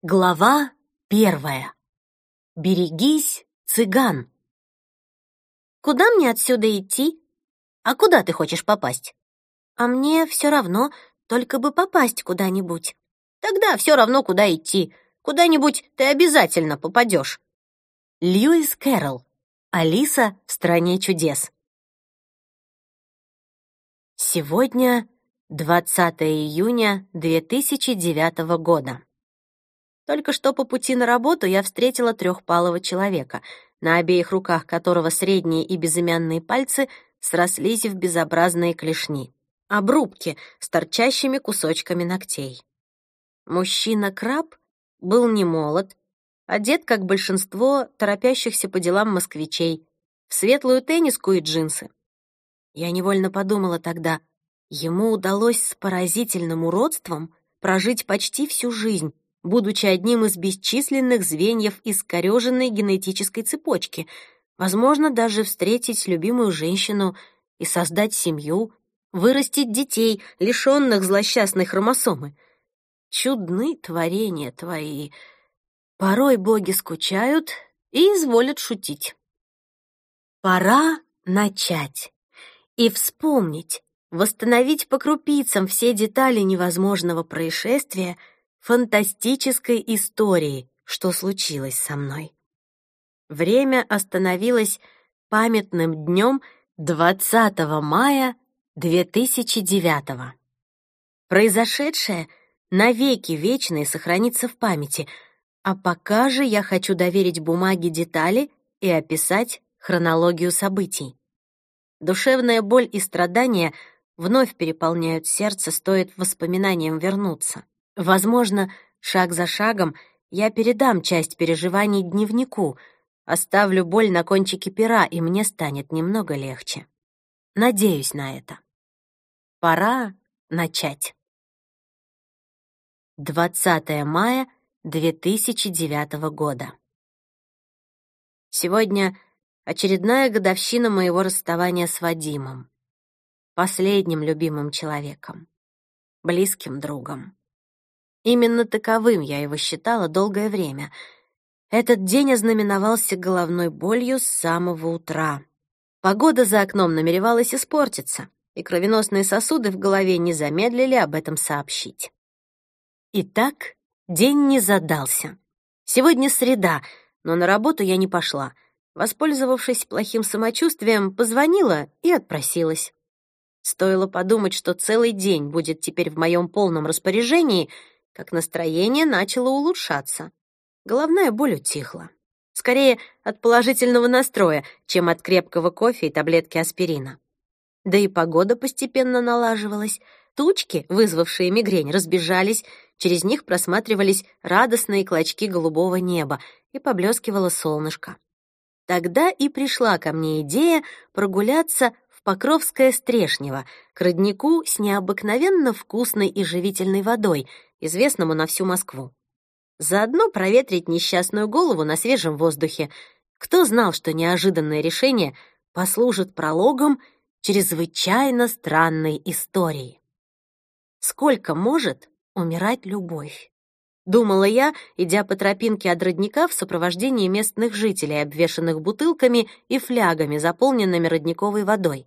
Глава 1. Берегись, цыган. Куда мне отсюда идти? А куда ты хочешь попасть? А мне все равно, только бы попасть куда-нибудь. Тогда все равно, куда идти. Куда-нибудь ты обязательно попадешь. Льюис Кэрролл. Алиса в стране чудес. Сегодня 20 июня 2009 года. Только что по пути на работу я встретила трехпалого человека, на обеих руках которого средние и безымянные пальцы срослись в безобразные клешни, обрубки с торчащими кусочками ногтей. Мужчина-краб был не молод, одет, как большинство торопящихся по делам москвичей, в светлую тенниску и джинсы. Я невольно подумала тогда, ему удалось с поразительным уродством прожить почти всю жизнь, будучи одним из бесчисленных звеньев искорёженной генетической цепочки, возможно, даже встретить любимую женщину и создать семью, вырастить детей, лишённых злосчастной хромосомы. Чудны творения твои. Порой боги скучают и изволят шутить. Пора начать и вспомнить, восстановить по крупицам все детали невозможного происшествия, фантастической истории, что случилось со мной. Время остановилось памятным днем 20 мая 2009. Произошедшее навеки вечные сохранится в памяти, а пока же я хочу доверить бумаге детали и описать хронологию событий. Душевная боль и страдания вновь переполняют сердце, стоит воспоминаниям вернуться. Возможно, шаг за шагом я передам часть переживаний дневнику, оставлю боль на кончике пера, и мне станет немного легче. Надеюсь на это. Пора начать. 20 мая 2009 года. Сегодня очередная годовщина моего расставания с Вадимом, последним любимым человеком, близким другом. Именно таковым я его считала долгое время. Этот день ознаменовался головной болью с самого утра. Погода за окном намеревалась испортиться, и кровеносные сосуды в голове не замедлили об этом сообщить. Итак, день не задался. Сегодня среда, но на работу я не пошла. Воспользовавшись плохим самочувствием, позвонила и отпросилась. Стоило подумать, что целый день будет теперь в моем полном распоряжении, как настроение начало улучшаться. Головная боль утихла. Скорее, от положительного настроя, чем от крепкого кофе и таблетки аспирина. Да и погода постепенно налаживалась. Тучки, вызвавшие мигрень, разбежались, через них просматривались радостные клочки голубого неба, и поблескивало солнышко. Тогда и пришла ко мне идея прогуляться в Покровское Стрешнево, к роднику с необыкновенно вкусной и живительной водой, известному на всю Москву. Заодно проветрить несчастную голову на свежем воздухе. Кто знал, что неожиданное решение послужит прологом чрезвычайно странной истории. Сколько может умирать любовь? Думала я, идя по тропинке от родника в сопровождении местных жителей, обвешанных бутылками и флягами, заполненными родниковой водой.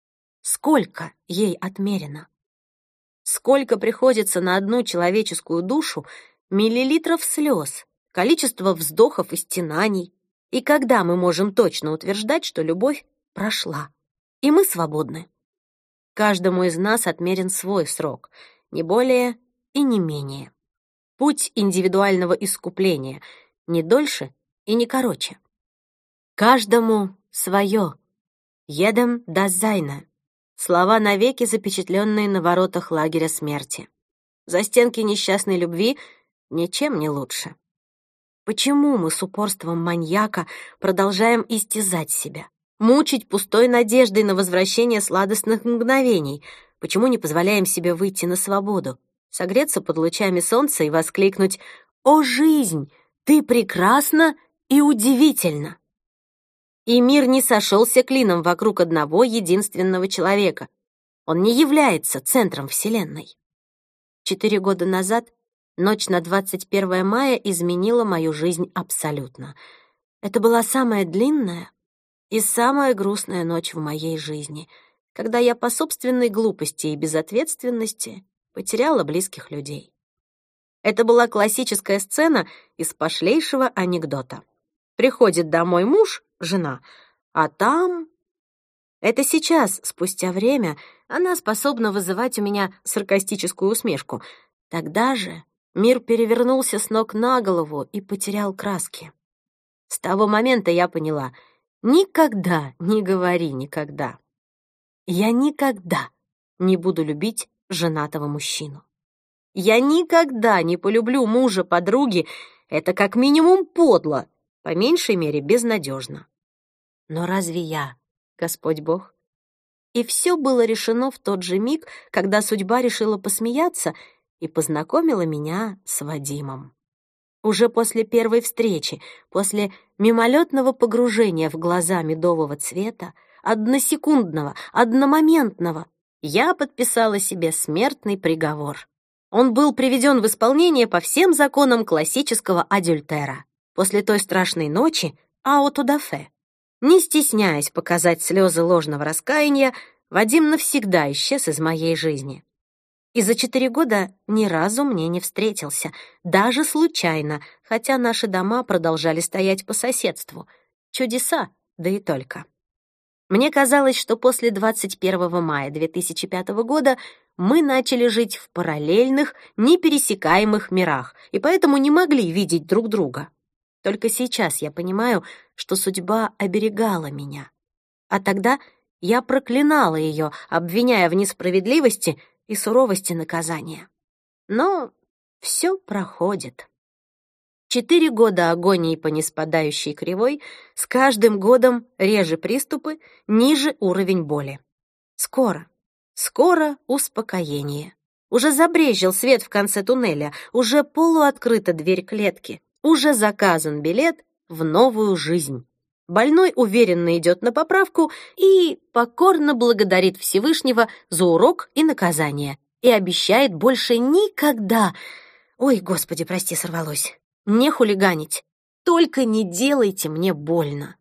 Сколько ей отмерено? Сколько приходится на одну человеческую душу миллилитров слез, количество вздохов и стенаний, и когда мы можем точно утверждать, что любовь прошла, и мы свободны? Каждому из нас отмерен свой срок, не более и не менее. Путь индивидуального искупления, не дольше и не короче. Каждому свое. Jedem das seine. Слова, навеки запечатленные на воротах лагеря смерти. Застенки несчастной любви ничем не лучше. Почему мы с упорством маньяка продолжаем истязать себя, мучить пустой надеждой на возвращение сладостных мгновений? Почему не позволяем себе выйти на свободу, согреться под лучами солнца и воскликнуть: «О, жизнь, ты прекрасна и удивительна!» И мир не сошелся клином вокруг одного единственного человека. Он не является центром Вселенной. 4 года назад Ночь на 21 мая изменила мою жизнь абсолютно. Это была самая длинная и самая грустная ночь в моей жизни, когда я по собственной глупости и безответственности потеряла близких людей. Это была классическая сцена из пошлейшего анекдота. Приходит домой муж, жена, а там... Это сейчас, спустя время, она способна вызывать у меня саркастическую усмешку. Тогда же мир перевернулся с ног на голову и потерял краски. С того момента я поняла: никогда не говори никогда. Я никогда не буду любить женатого мужчину. Я никогда не полюблю мужа подруги. Это как минимум подло, по меньшей мере безнадежно. Но разве я Господь Бог? И все было решено в тот же миг, когда судьба решила посмеяться и познакомила меня с Вадимом. Уже после первой встречи, после мимолетного погружения в глаза медового цвета, односекундного, одномоментного, я подписала себе смертный приговор. Он был приведен в исполнение по всем законам классического адюльтера. После той страшной ночи аутодафе. Не стесняясь показать слезы ложного раскаяния, Вадим навсегда исчез из моей жизни. И за 4 года ни разу мне не встретился, даже случайно, хотя наши дома продолжали стоять по соседству. Чудеса, да и только. Мне казалось, что после 21 мая 2005 года мы начали жить в параллельных, непересекаемых мирах, и поэтому не могли видеть друг друга. Только сейчас я понимаю, что судьба оберегала меня. А тогда я проклинала ее, обвиняя в несправедливости и суровости наказания. Но все проходит. 4 года агонии по неспадающей кривой, с каждым годом реже приступы, ниже уровень боли. Скоро успокоение. Уже забрезжил свет в конце туннеля, уже полуоткрыта дверь клетки, уже заказан билет в новую жизнь. Больной уверенно идет на поправку и покорно благодарит Всевышнего за урок и наказание и обещает больше никогда... Ой, Господи, прости, сорвалось. Не хулиганить. Только не делайте мне больно.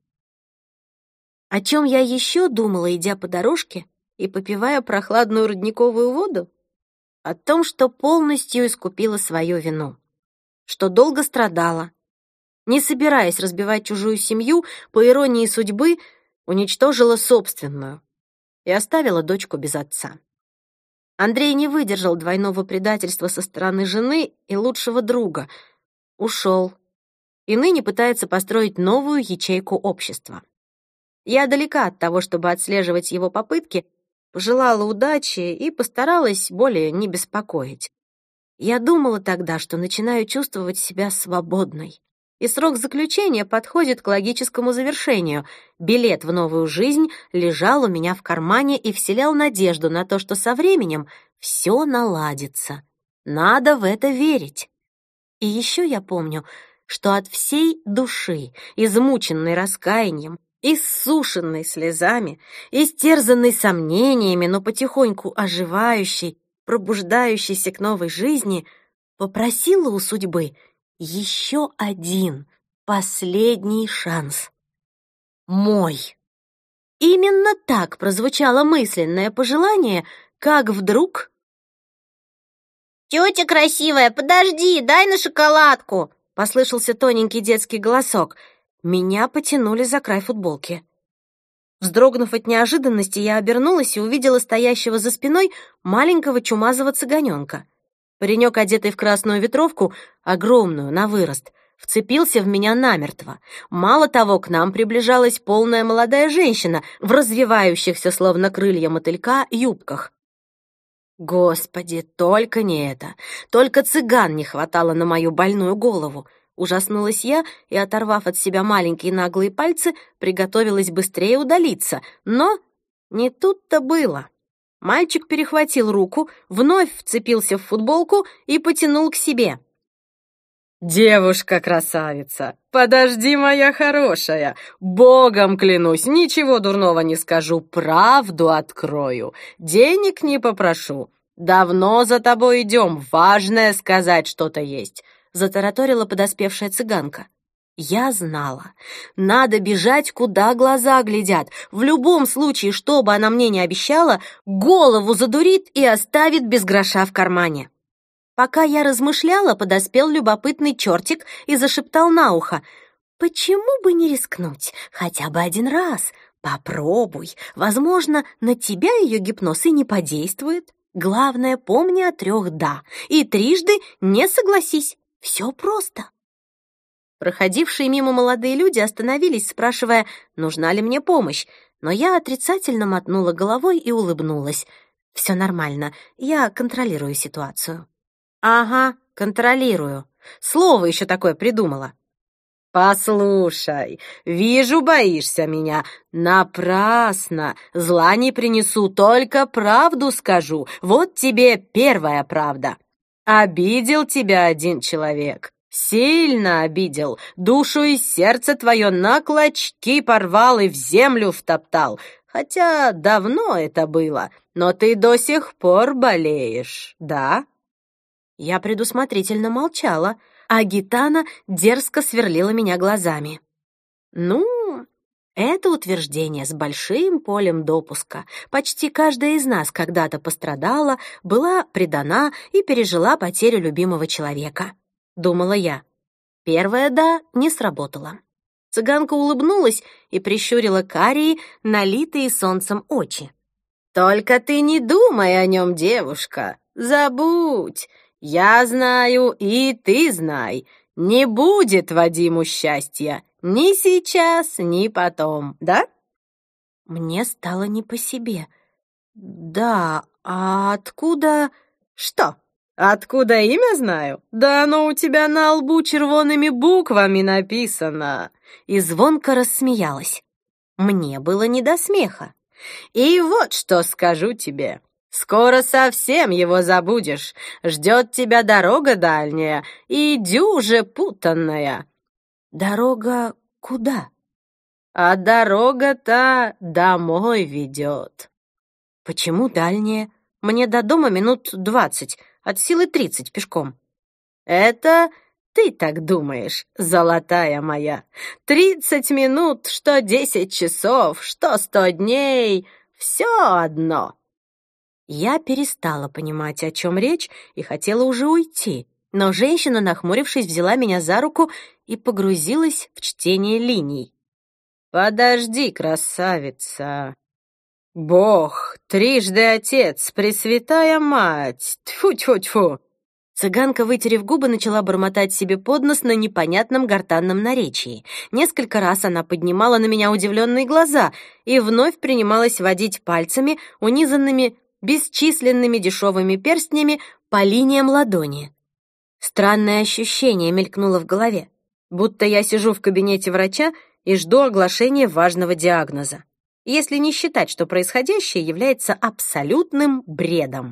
О чем я еще думала, идя по дорожке и попивая прохладную родниковую воду? О том, что полностью искупила свою вину, что долго страдала, не собираясь разбивать чужую семью, по иронии судьбы, уничтожила собственную и оставила дочку без отца. Андрей не выдержал двойного предательства со стороны жены и лучшего друга, ушел и ныне пытается построить новую ячейку общества. Я далека от того, чтобы отслеживать его попытки, пожелала удачи и постаралась более не беспокоить. Я думала тогда, что начинаю чувствовать себя свободной, и срок заключения подходит к логическому завершению. Билет в новую жизнь лежал у меня в кармане и вселял надежду на то, что со временем все наладится. Надо в это верить. И еще я помню, что от всей души, измученной раскаянием, иссушенной слезами, истерзанной сомнениями, но потихоньку оживающей, пробуждающейся к новой жизни, попросила у судьбы еще один, последний шанс. Мой. Именно так прозвучало мысленное пожелание, как вдруг... «Тетя красивая, подожди, дай на шоколадку!» Послышался тоненький детский голосок. Меня потянули за край футболки. Вздрогнув от неожиданности, я обернулась и увидела стоящего за спиной маленького чумазого цыганенка. Паренек, одетый в красную ветровку, огромную, на вырост, вцепился в меня намертво. Мало того, к нам приближалась полная молодая женщина в развивающихся, словно крылья мотылька, юбках. Господи, только не это. Только цыган не хватало на мою больную голову. Ужаснулась я и, оторвав от себя маленькие наглые пальцы, приготовилась быстрее удалиться. Но не тут-то было. Мальчик перехватил руку, вновь вцепился в футболку и потянул к себе. «Девушка-красавица, подожди, моя хорошая, Богом клянусь, ничего дурного не скажу, правду открою, денег не попрошу. Давно за тобой идем, важное сказать что-то есть», — затараторила подоспевшая цыганка. Я знала. Надо бежать, куда глаза глядят. В любом случае, что бы она мне ни обещала, голову задурит и оставит без гроша в кармане. Пока я размышляла, подоспел любопытный чертик и зашептал на ухо: «Почему бы не рискнуть? Хотя бы один раз. Попробуй. Возможно, на тебя ее гипноз и не подействует. Главное, помни о 3 «да» и трижды не согласись. Все просто». Проходившие мимо молодые люди остановились, спрашивая, нужна ли мне помощь, но я отрицательно мотнула головой и улыбнулась. «Все нормально, я контролирую ситуацию». «Ага, контролирую. Слово еще такое придумала». «Послушай, вижу, боишься меня. Напрасно. Зла не принесу, только правду скажу. Вот тебе первая правда. Обидел тебя один человек. Сильно обидел, душу и сердце твое на клочки порвал и в землю втоптал. Хотя давно это было, но ты до сих пор болеешь, да?» Я предусмотрительно молчала, а гитана дерзко сверлила меня глазами. Ну, это утверждение с большим полем допуска. Почти каждая из нас когда-то пострадала, была предана и пережила потерю любимого человека. Думала я. Первое «да» не сработало. Цыганка улыбнулась и прищурила карие, налитые солнцем очи. «Только ты не думай о нем, девушка. Забудь. Я знаю, и ты знай. Не будет Вадиму счастья. Ни сейчас, ни потом, да?» Мне стало не по себе. «Да, а откуда...» «Что? Откуда имя знаю? Да оно у тебя на лбу червоными буквами написано». И звонко рассмеялась. Мне было не до смеха. «И вот что скажу тебе. Скоро совсем его забудешь. Ждет тебя дорога дальняя и дюже путанная». «Дорога куда?» «А дорога-то домой ведет». «Почему дальняя? Мне до дома минут 20, от силы 30 пешком». «Это ты так думаешь, золотая моя. 30 минут, что 10 часов, что 100 дней, все одно». Я перестала понимать, о чем речь, и хотела уже уйти, но женщина, нахмурившись, взяла меня за руку и погрузилась в чтение линий. «Подожди, красавица. Бог, трижды Отец, Пресвятая Мать, тьфу-тьфу-тьфу». Цыганка, вытерев губы, начала бормотать себе под нос на непонятном гортанном наречии. Несколько раз она поднимала на меня удивленные глаза и вновь принималась водить пальцами, унизанными бесчисленными дешевыми перстнями по линиям ладони. Странное ощущение мелькнуло в голове, будто я сижу в кабинете врача и жду оглашения важного диагноза, если не считать, что происходящее является абсолютным бредом.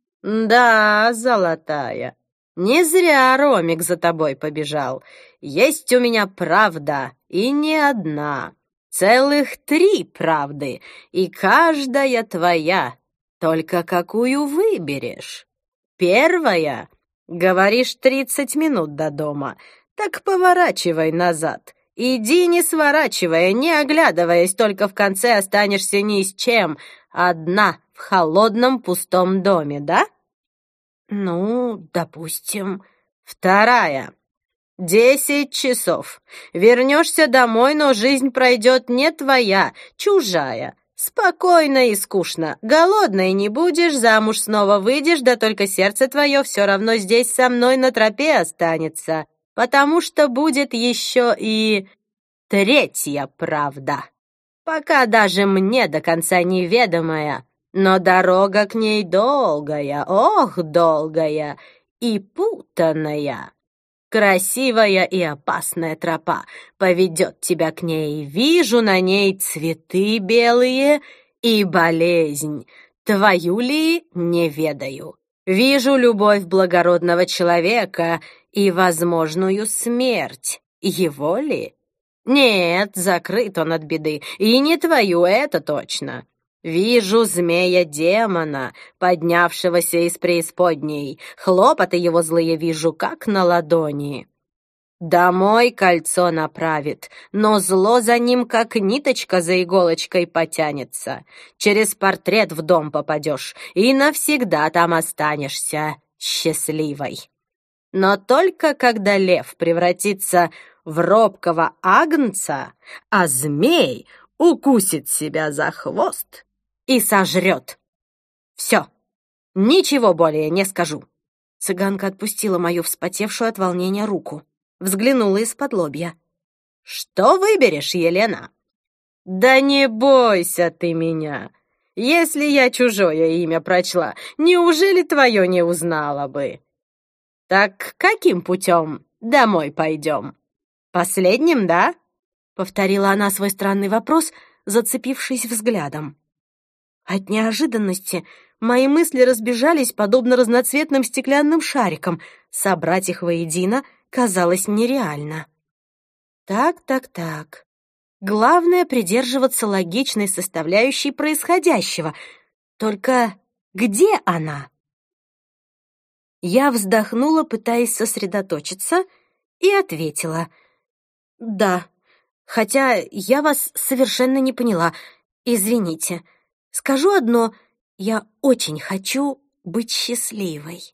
«Да, золотая, не зря Ромик за тобой побежал. Есть у меня правда, и не одна. Целых 3 правды, и каждая твоя. Только какую выберешь? Первая. Говоришь, 30 минут до дома. Так поворачивай назад. Иди, не сворачивая, не оглядываясь, только в конце останешься ни с чем. Одна в холодном пустом доме, да? Ну, допустим. Вторая. 10 часов. Вернешься домой, но жизнь пройдет не твоя, чужая. Спокойно и скучно. Голодной не будешь, замуж снова выйдешь, да только сердце твое все равно здесь со мной на тропе останется, потому что будет еще и 3-я правда. Пока даже мне до конца неведомая, но дорога к ней долгая, ох, долгая и путанная. Красивая и опасная тропа поведет тебя к ней. Вижу на ней цветы белые и болезнь. Твою ли не ведаю. Вижу любовь благородного человека и возможную смерть. Его ли? Нет, закрыт он от беды. И не твою, это точно. Вижу змея-демона, поднявшегося из преисподней. Хлопоты его злые вижу, как на ладони. Домой кольцо направит, но зло за ним, как ниточка за иголочкой, потянется. Через портрет в дом попадешь и навсегда там останешься счастливой. Но только когда лев превратится в робкого агнца, а змей укусит себя за хвост и сожрет. Все, ничего более не скажу. Цыганка отпустила мою вспотевшую от волнения руку. Взглянула из-под-лобья. «Что выберешь, Елена?» «Да не бойся ты меня. Если я чужое имя прочла, неужели твое не узнала бы? Так каким путем домой пойдем? Последним, да?» Повторила она свой странный вопрос, зацепившись взглядом. От неожиданности мои мысли разбежались, подобно разноцветным стеклянным шарикам. Собрать их воедино казалось нереально. Так. Главное — придерживаться логичной составляющей происходящего. Только где она? Я вздохнула, пытаясь сосредоточиться, и ответила. «Да, хотя я вас совершенно не поняла. Извините. Скажу одно, я очень хочу быть счастливой».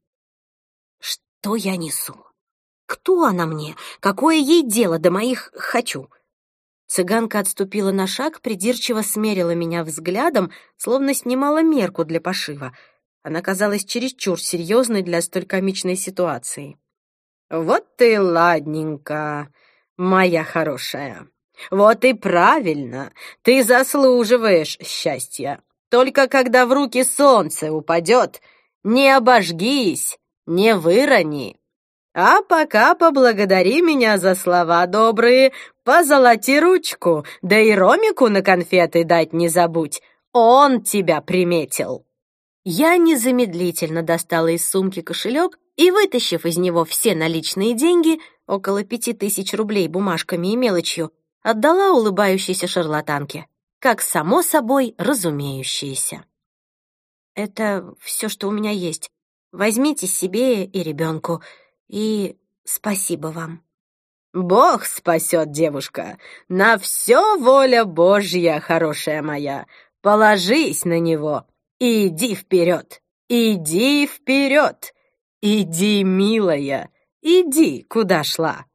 Что я несу? Кто она мне? Какое ей дело до моих «хочу»? Цыганка отступила на шаг, придирчиво смерила меня взглядом, словно снимала мерку для пошива. Она казалась чересчур серьезной для столь комичной ситуации. «Вот ты ладненько, моя хорошая. Вот и правильно, ты заслуживаешь счастья. Только когда в руки солнце упадет, не обожгись, не вырони. А пока поблагодари меня за слова добрые, позолоти ручку, да и Ромику на конфеты дать не забудь. Он тебя приметил». Я незамедлительно достала из сумки кошелек и, вытащив из него все наличные деньги, около 5000 рублей бумажками и мелочью, отдала улыбающейся шарлатанке, как само собой разумеющееся. «Это все, что у меня есть. Возьмите себе и ребенку. И спасибо вам». «Бог спасет, девушка. На все воля Божья, хорошая моя. Положись на него и иди вперед. Иди вперед. Иди, милая, иди, куда шла».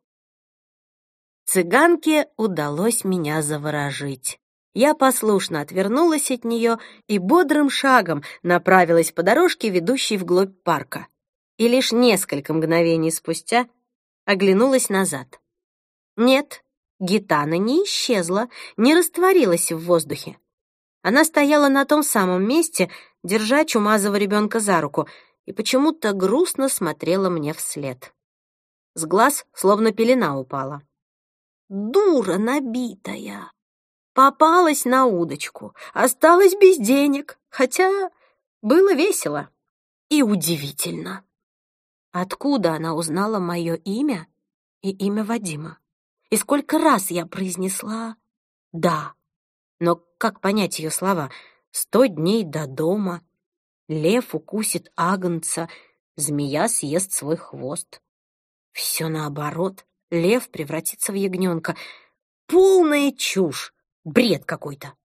Цыганке удалось меня заворожить. Я послушно отвернулась от нее и бодрым шагом направилась по дорожке, ведущей вглубь парка. И лишь несколько мгновений спустя оглянулась назад. Нет, гитана не исчезла, не растворилась в воздухе. Она стояла на том самом месте, держа чумазого ребенка за руку, и почему-то грустно смотрела мне вслед. С глаз словно пелена упала. Дура набитая! Попалась на удочку, осталась без денег, хотя было весело и удивительно. Откуда она узнала мое имя и имя Вадима? И сколько раз я произнесла «да». Но как понять ее слова? 100 дней до дома, лев укусит агнца, змея съест свой хвост. Все наоборот, лев превратится в ягненка. Полная чушь, бред какой-то.